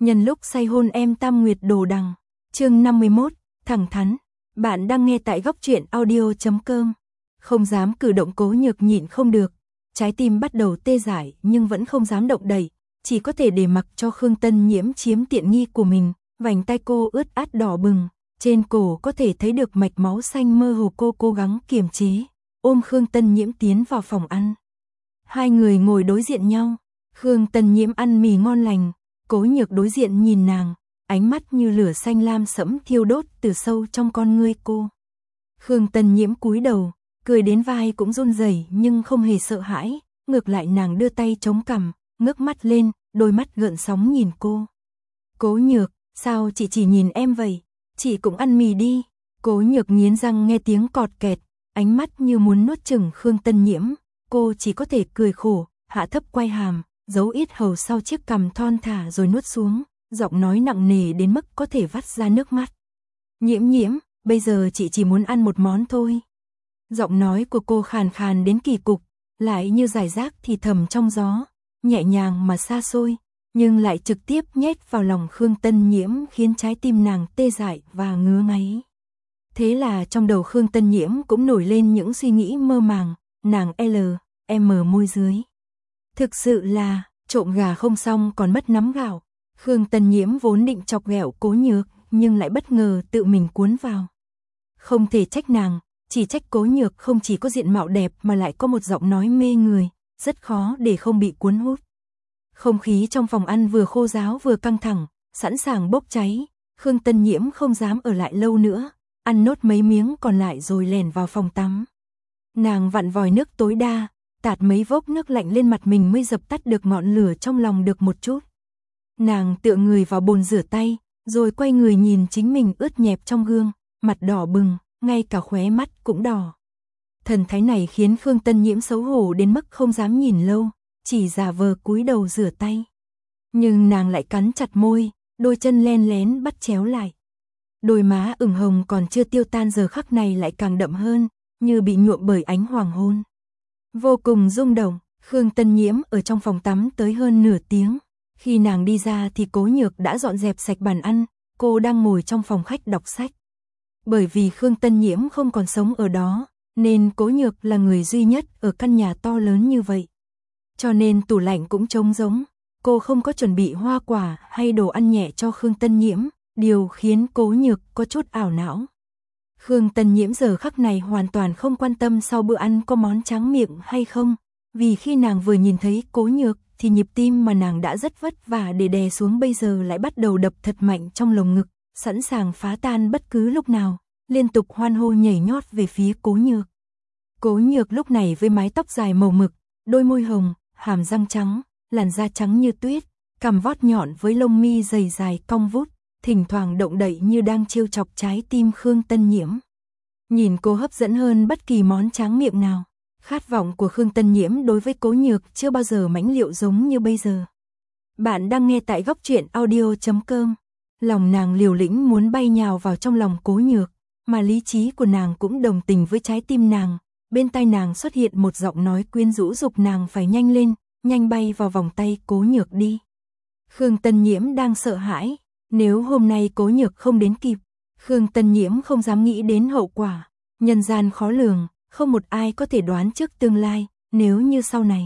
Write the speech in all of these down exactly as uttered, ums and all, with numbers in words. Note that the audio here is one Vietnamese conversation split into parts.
Nhân lúc say hôn em Tam Nguyệt đồ đằng. Chương năm mươi mốt, thẳng thắn. Bạn đang nghe tại góc truyện audio chấm com. Không dám cử động, Cố Nhược nhịn không được, trái tim bắt đầu tê dại nhưng vẫn không dám động đậy, chỉ có thể để mặc cho Khương Tân Nhiễm chiếm tiện nghi của mình. Vành tay cô ướt át đỏ bừng, trên cổ có thể thấy được mạch máu xanh mơ hồ. Cô cố gắng kiềm chế, ôm Khương Tân Nhiễm tiến vào phòng ăn. Hai người ngồi đối diện nhau, Khương Tân Nhiễm ăn mì ngon lành, Cố Nhược đối diện nhìn nàng, ánh mắt như lửa xanh lam sẫm thiêu đốt từ sâu trong con ngươi cô. Khương Tân Nhiễm cúi đầu, cười đến vai cũng run rẩy nhưng không hề sợ hãi, ngược lại nàng đưa tay chống cằm, ngước mắt lên, đôi mắt gợn sóng nhìn cô. Cố Nhược, sao chị chỉ nhìn em vậy? Chị cũng ăn mì đi. Cố Nhược nghiến răng nghe tiếng cọt kẹt, ánh mắt như muốn nuốt chửng Khương Tân Nhiễm, cô chỉ có thể cười khổ, hạ thấp quay hàm, giấu yết hầu sau chiếc cằm thon thả rồi nuốt xuống, giọng nói nặng nề đến mức có thể vắt ra nước mắt. Nhiễm Nhiễm, bây giờ chị chỉ muốn ăn một món thôi. Giọng nói của cô khàn khàn đến kỳ cục, lại như rải rác thì thầm trong gió, nhẹ nhàng mà xa xôi, nhưng lại trực tiếp nhét vào lòng Khương Tân Nhiễm khiến trái tim nàng tê dại và ngứa ngáy. Thế là trong đầu Khương Tân Nhiễm cũng nổi lên những suy nghĩ mơ màng, nàng L, M môi dưới. Thực sự là, trộm gà không xong còn mất nắm gạo. Khương Tân Nhiễm vốn định chọc ghẹo Cố Nhược, nhưng lại bất ngờ tự mình cuốn vào. Không thể trách nàng, chỉ trách Cố Nhược không chỉ có diện mạo đẹp mà lại có một giọng nói mê người, rất khó để không bị cuốn hút. Không khí trong phòng ăn vừa khô ráo vừa căng thẳng, sẵn sàng bốc cháy. Khương Tân Nhiễm không dám ở lại lâu nữa, ăn nốt mấy miếng còn lại rồi lèn vào phòng tắm. Nàng vặn vòi nước tối đa, tạt mấy vốc nước lạnh lên mặt mình mới dập tắt được ngọn lửa trong lòng được một chút. Nàng tựa người vào bồn rửa tay, rồi quay người nhìn chính mình ướt nhẹp trong gương, mặt đỏ bừng, ngay cả khóe mắt cũng đỏ. Thần thái này khiến Khương Tân Nhiễm xấu hổ đến mức không dám nhìn lâu, chỉ giả vờ cúi đầu rửa tay. Nhưng nàng lại cắn chặt môi, đôi chân len lén bắt chéo lại. Đôi má ửng hồng còn chưa tiêu tan giờ khắc này lại càng đậm hơn, như bị nhuộm bởi ánh hoàng hôn. Vô cùng rung động, Khương Tân Nhiễm ở trong phòng tắm tới hơn nửa tiếng. Khi nàng đi ra thì Cố Nhược đã dọn dẹp sạch bàn ăn, cô đang ngồi trong phòng khách đọc sách. Bởi vì Khương Tân Nhiễm không còn sống ở đó, nên Cố Nhược là người duy nhất ở căn nhà to lớn như vậy. Cho nên tủ lạnh cũng trống rỗng, cô không có chuẩn bị hoa quả hay đồ ăn nhẹ cho Khương Tân Nhiễm, điều khiến Cố Nhược có chút ảo não. Khương Tân Nhiễm giờ khắc này hoàn toàn không quan tâm sau bữa ăn có món tráng miệng hay không, vì khi nàng vừa nhìn thấy Cố Nhược thì nhịp tim mà nàng đã rất vất vả để đè xuống bây giờ lại bắt đầu đập thật mạnh trong lồng ngực, sẵn sàng phá tan bất cứ lúc nào, liên tục hoan hô nhảy nhót về phía Cố Nhược. Cố Nhược lúc này với mái tóc dài màu mực, đôi môi hồng, hàm răng trắng, làn da trắng như tuyết, cằm vót nhọn với lông mi dày dài cong vút, thỉnh thoảng động đậy như đang trêu chọc trái tim Khương Tân Nhiễm. Nhìn cô hấp dẫn hơn bất kỳ món tráng miệng nào. Khát vọng của Khương Tân Nhiễm đối với Cố Nhược chưa bao giờ mãnh liệt giống như bây giờ. Bạn đang nghe tại góc truyện audio chấm com. Lòng nàng liều lĩnh muốn bay nhào vào trong lòng Cố Nhược, mà lý trí của nàng cũng đồng tình với trái tim nàng. Bên tai nàng xuất hiện một giọng nói quyến rũ dục nàng phải nhanh lên, nhanh bay vào vòng tay Cố Nhược đi. Khương Tân Nhiễm đang sợ hãi, nếu hôm nay Cố Nhược không đến kịp, Khương Tân Nhiễm không dám nghĩ đến hậu quả. Nhân gian khó lường, không một ai có thể đoán trước tương lai, nếu như sau này.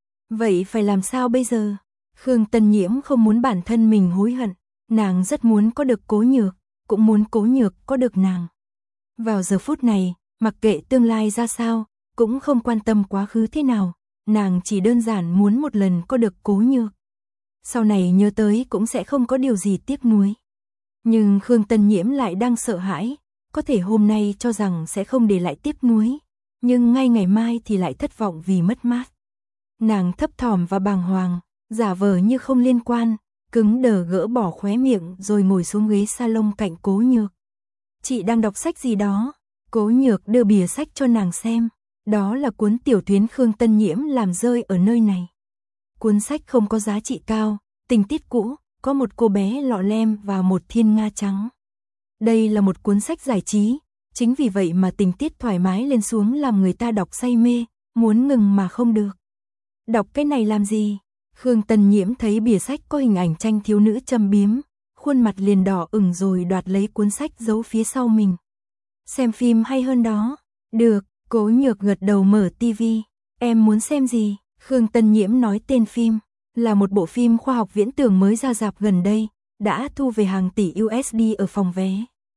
Vậy phải làm sao bây giờ? Khương Tân Nhiễm không muốn bản thân mình hối hận, nàng rất muốn có được Cố Nhược, cũng muốn Cố Nhược có được nàng. Vào giờ phút này, mặc kệ tương lai ra sao, cũng không quan tâm quá khứ thế nào, nàng chỉ đơn giản muốn một lần có được Cố Nhược. Sau này nhớ tới cũng sẽ không có điều gì tiếc nuối. Nhưng Khương Tân Nhiễm lại đang sợ hãi, có thể hôm nay cho rằng sẽ không để lại tiếc nuối, nhưng ngay ngày mai thì lại thất vọng vì mất mát. Nàng thấp thỏm và bàng hoàng, giả vờ như không liên quan, cứng đờ gỡ bỏ khóe miệng rồi ngồi xuống ghế salon cạnh Cố Nhược. Chị đang đọc sách gì đó? Cố Nhược đưa bìa sách cho nàng xem, đó là cuốn tiểu thuyết Khương Tân Nhiễm làm rơi ở nơi này. Cuốn sách không có giá trị cao, tình tiết cũ, có một cô bé lọ lem và một thiên nga trắng. Đây là một cuốn sách giải trí, chính vì vậy mà tình tiết thoải mái lên xuống làm người ta đọc say mê, muốn ngừng mà không được. Đọc cái này làm gì? Khương Tân Nhiễm thấy bìa sách có hình ảnh tranh thiếu nữ châm biếm, khuôn mặt liền đỏ ửng rồi đoạt lấy cuốn sách giấu phía sau mình. Xem phim hay hơn đó. Được, Cố Nhược gật đầu mở tivi. Em muốn xem gì? Khương Tân Nhiễm nói tên phim, là một bộ phim khoa học viễn tưởng mới ra rạp gần đây, đã thu về hàng tỷ u ét đê ở phòng vé.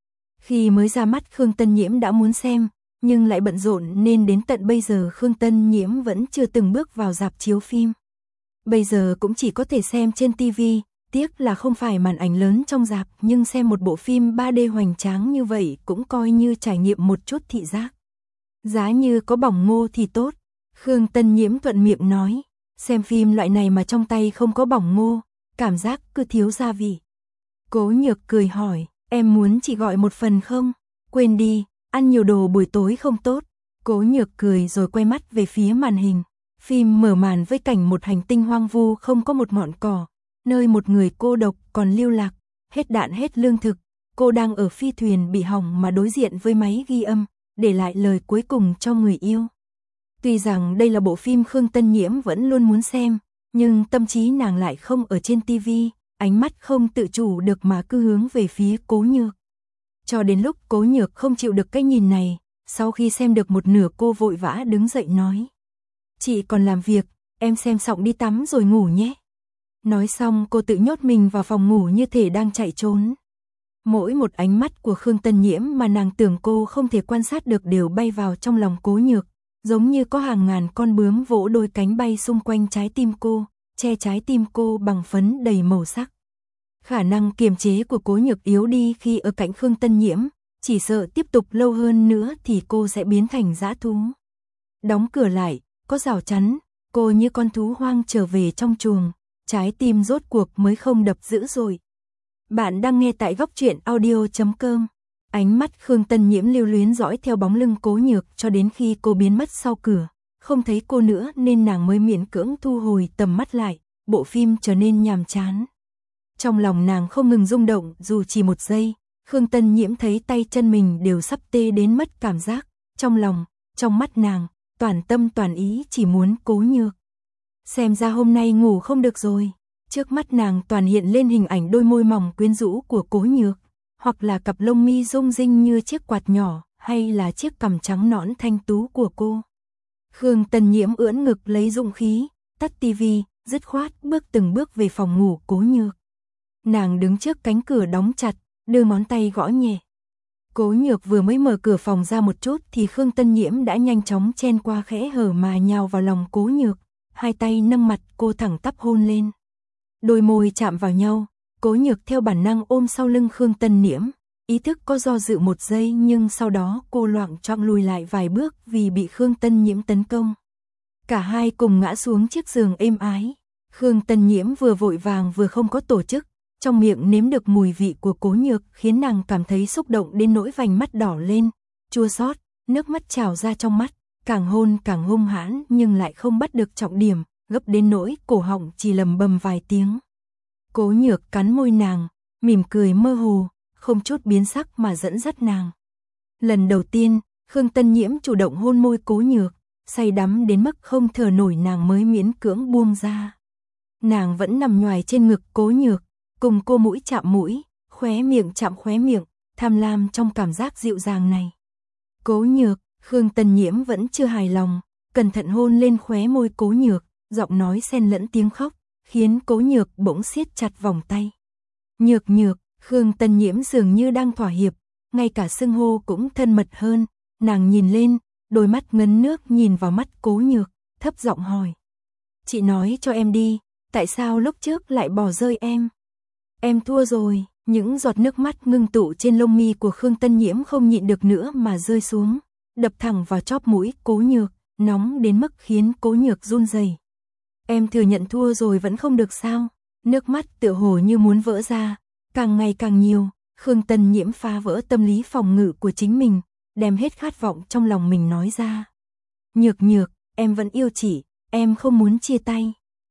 Khi mới ra mắt Khương Tân Nhiễm đã muốn xem, nhưng lại bận rộn nên đến tận bây giờ Khương Tân Nhiễm vẫn chưa từng bước vào rạp chiếu phim. Bây giờ cũng chỉ có thể xem trên tivi, tiếc là không phải màn ảnh lớn trong rạp, nhưng xem một bộ phim ba D hoành tráng như vậy cũng coi như trải nghiệm một chút thị giác. Giá như có bỏng ngô thì tốt, Khương Tân Nhiễm thuận miệng nói, xem phim loại này mà trong tay không có bỏng ngô, cảm giác cứ thiếu gia vị. Cố Nhược cười hỏi, em muốn chỉ gọi một phần không? Quên đi, ăn nhiều đồ buổi tối không tốt. Cố Nhược cười rồi quay mắt về phía màn hình. Phim mở màn với cảnh một hành tinh hoang vu không có một ngọn cỏ, nơi một người cô độc còn lưu lạc, hết đạn hết lương thực. Cô đang ở phi thuyền bị hỏng mà đối diện với máy ghi âm, để lại lời cuối cùng cho người yêu. Tuy rằng đây là bộ phim Khương Tân Nhiễm vẫn luôn muốn xem, nhưng tâm trí nàng lại không ở trên tivi, ánh mắt không tự chủ được mà cứ hướng về phía Cố Nhược. Cho đến lúc Cố Nhược không chịu được cái nhìn này, sau khi xem được một nửa cô vội vã đứng dậy nói. Chị còn làm việc, em xem xong đi tắm rồi ngủ nhé. Nói xong cô tự nhốt mình vào phòng ngủ như thể đang chạy trốn. Mỗi một ánh mắt của Khương Tân Nhiễm mà nàng tưởng cô không thể quan sát được đều bay vào trong lòng Cố Nhược, giống như có hàng ngàn con bướm vỗ đôi cánh bay xung quanh trái tim cô, che trái tim cô bằng phấn đầy màu sắc. Khả năng kiềm chế của Cố Nhược yếu đi khi ở cạnh Khương Tân Nhiễm, chỉ sợ tiếp tục lâu hơn nữa thì cô sẽ biến thành dã thú. Đóng cửa lại, có rào chắn, cô như con thú hoang trở về trong chuồng, trái tim rốt cuộc mới không đập dữ rồi. Bạn đang nghe tại góc truyện audio chấm com. Ánh mắt Khương Tân Nhiễm lưu luyến dõi theo bóng lưng Cố Nhược cho đến khi cô biến mất sau cửa, không thấy cô nữa nên nàng mới miễn cưỡng thu hồi tầm mắt lại, bộ phim trở nên nhàm chán. Trong lòng nàng không ngừng rung động dù chỉ một giây, Khương Tân Nhiễm thấy tay chân mình đều sắp tê đến mất cảm giác, trong lòng, trong mắt nàng, toàn tâm toàn ý chỉ muốn Cố Nhược. Xem ra hôm nay ngủ không được rồi, trước mắt nàng toàn hiện lên hình ảnh đôi môi mỏng quyến rũ của Cố Nhược, hoặc là cặp lông mi rung rinh như chiếc quạt nhỏ, hay là chiếc cằm trắng nõn thanh tú của cô. Khương Tân Nhiễm ưỡn ngực lấy dũng khí, tắt tivi, dứt khoát bước từng bước về phòng ngủ Cố Nhược. Nàng đứng trước cánh cửa đóng chặt, đưa ngón tay gõ nhẹ. Cố Nhược vừa mới mở cửa phòng ra một chút thì Khương Tân Nhiễm đã nhanh chóng chen qua khẽ hở mà nhào vào lòng Cố Nhược, hai tay nâng mặt cô thẳng tắp hôn lên. Đôi môi chạm vào nhau, Cố Nhược theo bản năng ôm sau lưng Khương Tân Nhiễm, ý thức có do dự một giây nhưng sau đó cô loạng choạng lùi lại vài bước vì bị Khương Tân Nhiễm tấn công. Cả hai cùng ngã xuống chiếc giường êm ái. Khương Tân Nhiễm vừa vội vàng vừa không có tổ chức, trong miệng nếm được mùi vị của Cố Nhược khiến nàng cảm thấy xúc động đến nỗi vành mắt đỏ lên, chua xót, nước mắt trào ra trong mắt, càng hôn càng hung hãn nhưng lại không bắt được trọng điểm, gấp đến nỗi cổ họng chỉ lầm bầm vài tiếng. Cố Nhược cắn môi nàng, mỉm cười mơ hồ, không chút biến sắc mà dẫn dắt nàng. Lần đầu tiên, Khương Tân Nhiễm chủ động hôn môi Cố Nhược, say đắm đến mức không thở nổi nàng mới miễn cưỡng buông ra. Nàng vẫn nằm nhoài trên ngực Cố Nhược, cùng cô mũi chạm mũi, khóe miệng chạm khóe miệng, tham lam trong cảm giác dịu dàng này. Cố Nhược, Khương Tân Nhiễm vẫn chưa hài lòng, cẩn thận hôn lên khóe môi Cố Nhược, giọng nói xen lẫn tiếng khóc, khiến Cố Nhược bỗng siết chặt vòng tay. Nhược Nhược, Khương Tân Nhiễm dường như đang thỏa hiệp, ngay cả xưng hô cũng thân mật hơn, nàng nhìn lên, đôi mắt ngấn nước nhìn vào mắt Cố Nhược, thấp giọng hỏi. Chị nói cho em đi, tại sao lúc trước lại bỏ rơi em? Em thua rồi, những giọt nước mắt ngưng tụ trên lông mi của Khương Tân Nhiễm không nhịn được nữa mà rơi xuống, đập thẳng vào chóp mũi Cố Nhược, nóng đến mức khiến Cố Nhược run rẩy. Em thừa nhận thua rồi vẫn không được sao? Nước mắt tựa hồ như muốn vỡ ra, càng ngày càng nhiều, Khương Tân Nhiễm phá vỡ tâm lý phòng ngự của chính mình, đem hết khát vọng trong lòng mình nói ra. Nhược Nhược, em vẫn yêu chị, em không muốn chia tay.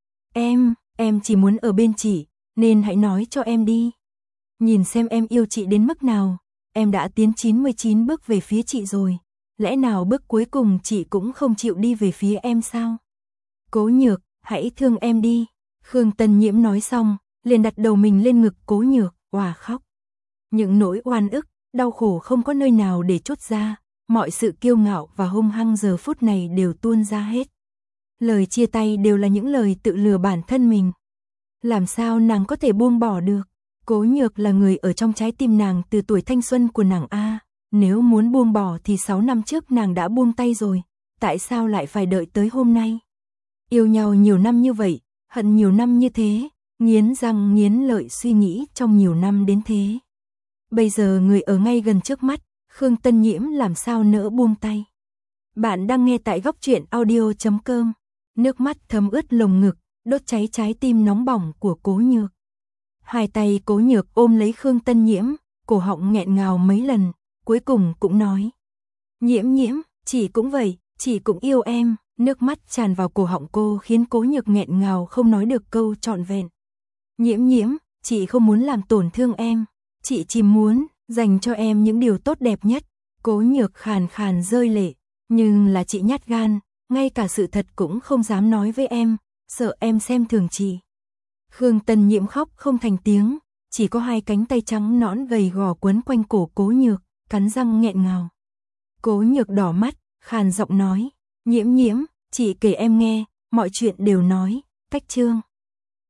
Em, em chỉ muốn ở bên chị, nên hãy nói cho em đi. Nhìn xem em yêu chị đến mức nào, em đã tiến chín mươi chín bước về phía chị rồi, lẽ nào bước cuối cùng chị cũng không chịu đi về phía em sao? Cố Nhược, hãy thương em đi. Khương Tân Nhiễm nói xong, liền đặt đầu mình lên ngực Cố Nhược, òa khóc. Những nỗi oan ức, đau khổ không có nơi nào để trút ra, mọi sự kiêu ngạo và hung hăng giờ phút này đều tuôn ra hết. Lời chia tay đều là những lời tự lừa bản thân mình. Làm sao nàng có thể buông bỏ được? Cố Nhược là người ở trong trái tim nàng từ tuổi thanh xuân của nàng a, nếu muốn buông bỏ thì sáu năm trước nàng đã buông tay rồi, tại sao lại phải đợi tới hôm nay? Yêu nhau nhiều năm như vậy, hận nhiều năm như thế, nghiến răng nghiến lợi suy nghĩ trong nhiều năm đến thế. Bây giờ người ở ngay gần trước mắt, Khương Tân Nhiễm làm sao nỡ buông tay. Bạn đang nghe tại góc truyện audio chấm com. Nước mắt thấm ướt lồng ngực, đốt cháy trái tim nóng bỏng của Cố Nhược. Hai tay Cố Nhược ôm lấy Khương Tân Nhiễm, cổ họng nghẹn ngào mấy lần, cuối cùng cũng nói. Nhiễm Nhiễm, chị cũng vậy, chị cũng yêu em. Nước mắt tràn vào cổ họng cô khiến Cố Nhược nghẹn ngào không nói được câu trọn vẹn. Nhiễm Nhiễm, chị không muốn làm tổn thương em, chị chỉ muốn dành cho em những điều tốt đẹp nhất. Cố Nhược khàn khàn rơi lệ, nhưng là chị nhát gan, ngay cả sự thật cũng không dám nói với em, sợ em xem thường chị. Khương Tân Nhiễm khóc không thành tiếng, chỉ có hai cánh tay trắng nõn gầy gò quấn quanh cổ Cố Nhược, cắn răng nghẹn ngào. Cố Nhược đỏ mắt, khàn giọng nói, Nhiễm Nhiễm, chị kể em nghe, mọi chuyện đều nói, cách chương.